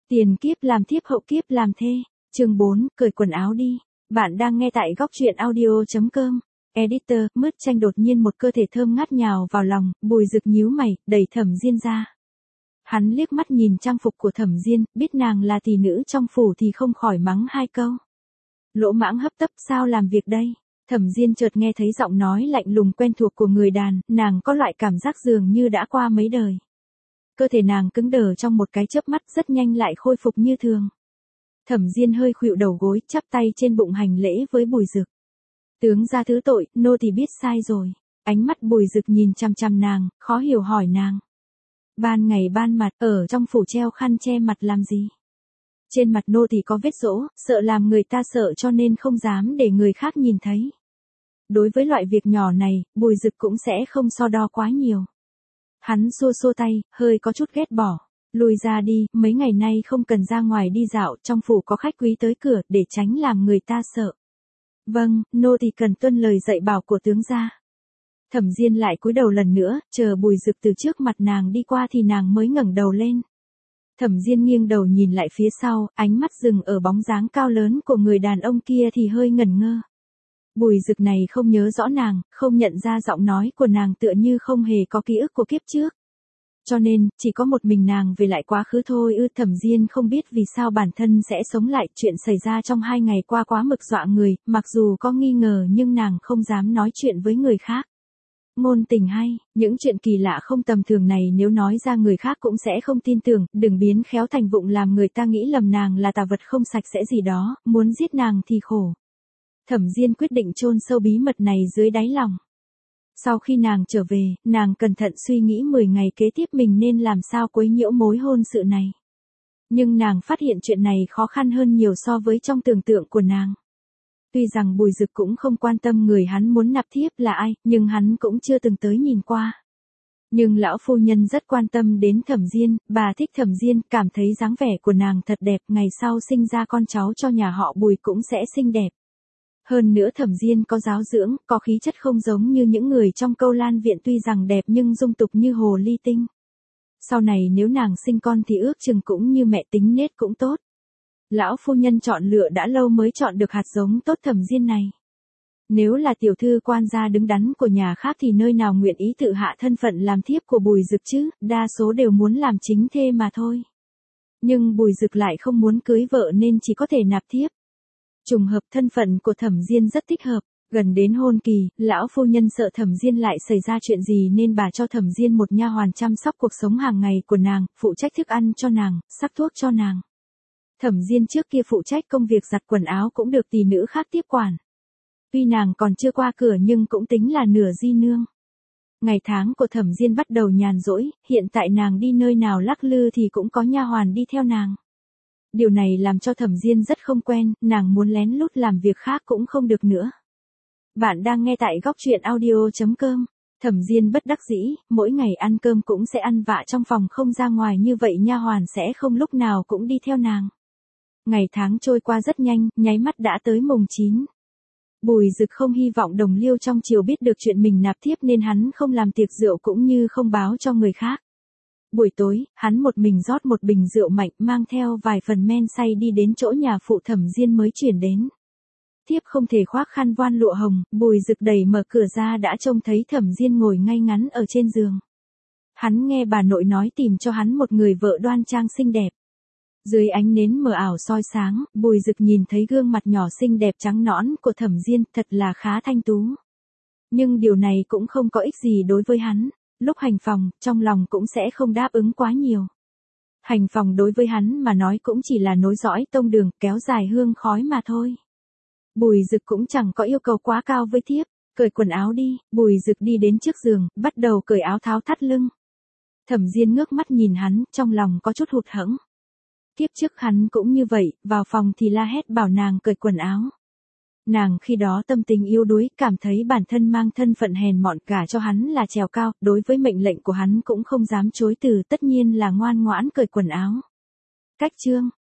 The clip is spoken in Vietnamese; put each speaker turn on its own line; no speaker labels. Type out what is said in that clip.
Tiền kiếp làm thiếp hậu kiếp làm thê. Chương 4, cởi quần áo đi. Bạn đang nghe tại góc truyện audio.com. Editor, mứt chanh đột nhiên một cơ thể thơm ngát nhào vào lòng, Bùi Dực nhíu mày, đẩy Thẩm Diên ra. Hắn liếc mắt nhìn trang phục của Thẩm Diên, biết nàng là tỷ nữ trong phủ thì không khỏi mắng hai câu. Lỗ mãng hấp tấp, sao làm việc đây? Thẩm Diên chợt nghe thấy giọng nói lạnh lùng quen thuộc của người đàn, nàng có loại cảm giác dường như đã qua mấy đời. Cơ thể nàng cứng đờ trong một cái chớp mắt, rất nhanh lại khôi phục như thường. Thẩm Diên hơi khuỵu đầu gối, chắp tay trên bụng hành lễ với Bùi Dực. Tướng gia thứ tội, nô tỳ biết sai rồi. Ánh mắt Bùi Dực nhìn chằm chằm nàng, khó hiểu hỏi nàng. Ban ngày ban mặt, ở trong phủ treo khăn che mặt làm gì? Trên mặt nô tỳ có vết rỗ, sợ làm người ta sợ cho nên không dám để người khác nhìn thấy. Đối với loại việc nhỏ này, Bùi Dực cũng sẽ không so đo quá nhiều. Hắn xua xua tay, hơi có chút ghét bỏ. Lùi ra đi, mấy ngày nay không cần ra ngoài đi dạo, trong phủ có khách quý tới cửa, để tránh làm người ta sợ. Vâng, nô tỳ cần tuân lời dạy bảo của tướng gia. Thẩm Diên lại cúi đầu lần nữa, chờ Bùi Dực từ trước mặt nàng đi qua thì nàng mới ngẩng đầu lên. Thẩm Diên nghiêng đầu nhìn lại phía sau, ánh mắt dừng ở bóng dáng cao lớn của người đàn ông kia thì hơi ngẩn ngơ. Bùi Dực này không nhớ rõ nàng, không nhận ra giọng nói của nàng, tựa như không hề có ký ức của kiếp trước. Cho nên, chỉ có một mình nàng về lại quá khứ thôi ư. Thẩm Diên không biết vì sao bản thân sẽ sống lại, chuyện xảy ra trong 2 ngày qua quá mực dọa người, mặc dù có nghi ngờ nhưng nàng không dám nói chuyện với người khác. Ngôn tình hay, những chuyện kỳ lạ không tầm thường này nếu nói ra người khác cũng sẽ không tin tưởng, đừng biến khéo thành vụng làm người ta nghĩ lầm nàng là tà vật không sạch sẽ gì đó, muốn giết nàng thì khổ. Thẩm Diên quyết định chôn sâu bí mật này dưới đáy lòng. Sau khi nàng trở về, nàng cẩn thận suy nghĩ 10 ngày kế tiếp mình nên làm sao quấy nhiễu mối hôn sự này. Nhưng nàng phát hiện chuyện này khó khăn hơn nhiều so với trong tưởng tượng của nàng. Tuy rằng Bùi Dực cũng không quan tâm người hắn muốn nạp thiếp là ai, nhưng hắn cũng chưa từng tới nhìn qua. Nhưng lão phu nhân rất quan tâm đến Thẩm Diên, bà thích Thẩm Diên, cảm thấy dáng vẻ của nàng thật đẹp, ngày sau sinh ra con cháu cho nhà họ Bùi cũng sẽ xinh đẹp. Hơn nữa Thẩm Diên có giáo dưỡng, có khí chất không giống như những người trong Câu Lan viện, tuy rằng đẹp nhưng dung tục như hồ ly tinh. Sau này nếu nàng sinh con thì ước chừng cũng như mẹ, tính nết cũng tốt. Lão phu nhân chọn lựa đã lâu mới chọn được hạt giống tốt Thẩm Diên này. Nếu là tiểu thư quan gia đứng đắn của nhà khác thì nơi nào nguyện ý tự hạ thân phận làm thiếp của Bùi Dực chứ, đa số đều muốn làm chính thê mà thôi. Nhưng Bùi Dực lại không muốn cưới vợ nên chỉ có thể nạp thiếp. Trùng hợp thân phận của Thẩm Diên rất thích hợp, gần đến hôn kỳ, lão phu nhân sợ Thẩm Diên lại xảy ra chuyện gì nên bà cho Thẩm Diên một nha hoàn chăm sóc cuộc sống hàng ngày của nàng, phụ trách thức ăn cho nàng, sắc thuốc cho nàng. Thẩm Diên trước kia phụ trách công việc giặt quần áo cũng được tỷ nữ khác tiếp quản. Tuy nàng còn chưa qua cửa nhưng cũng tính là nửa di nương. Ngày tháng của Thẩm Diên bắt đầu nhàn rỗi, hiện tại nàng đi nơi nào lắc lư thì cũng có nha hoàn đi theo nàng. Điều này làm cho Thẩm Diên rất không quen, nàng muốn lén lút làm việc khác cũng không được nữa. Bạn đang nghe tại góc truyện audio.com. Thẩm Diên bất đắc dĩ, mỗi ngày ăn cơm cũng sẽ ăn vạ trong phòng không ra ngoài, như vậy nha hoàn sẽ không lúc nào cũng đi theo nàng. Ngày tháng trôi qua rất nhanh, nháy mắt đã tới mùng 9. Bùi Dực không hy vọng đồng liêu trong triều biết được chuyện mình nạp thiếp nên hắn không làm tiệc rượu cũng như không báo cho người khác. Buổi tối, hắn một mình rót một bình rượu mạnh, mang theo vài phần men say đi đến chỗ nhà phụ Thẩm Diên mới chuyển đến. Thiếp không thể khoác khăn voan lụa hồng, Bùi Dực đẩy mở cửa ra đã trông thấy Thẩm Diên ngồi ngay ngắn ở trên giường. Hắn nghe bà nội nói tìm cho hắn một người vợ đoan trang xinh đẹp. Dưới ánh nến mờ ảo soi sáng, Bùi Dực nhìn thấy gương mặt nhỏ xinh đẹp trắng nõn của Thẩm Diên, thật là khá thanh tú. Nhưng điều này cũng không có ích gì đối với hắn. Lúc hành phòng, trong lòng cũng sẽ không đáp ứng quá nhiều. Hành phòng đối với hắn mà nói cũng chỉ là nối dõi tông đường, kéo dài hương khói mà thôi. Bùi Dực cũng chẳng có yêu cầu quá cao với thiếp. Cởi quần áo đi, Bùi Dực đi đến trước giường, bắt đầu cởi áo tháo thắt lưng. Thẩm Diên ngước mắt nhìn hắn, trong lòng có chút hụt hẫng. Kiếp trước hắn cũng như vậy, vào phòng thì la hét bảo nàng cởi quần áo. Nàng khi đó tâm tình yếu đuối, cảm thấy bản thân mang thân phận hèn mọn, cả cho hắn là trèo cao, đối với mệnh lệnh của hắn cũng không dám chối từ, tất nhiên là ngoan ngoãn cởi quần áo. Cách chương,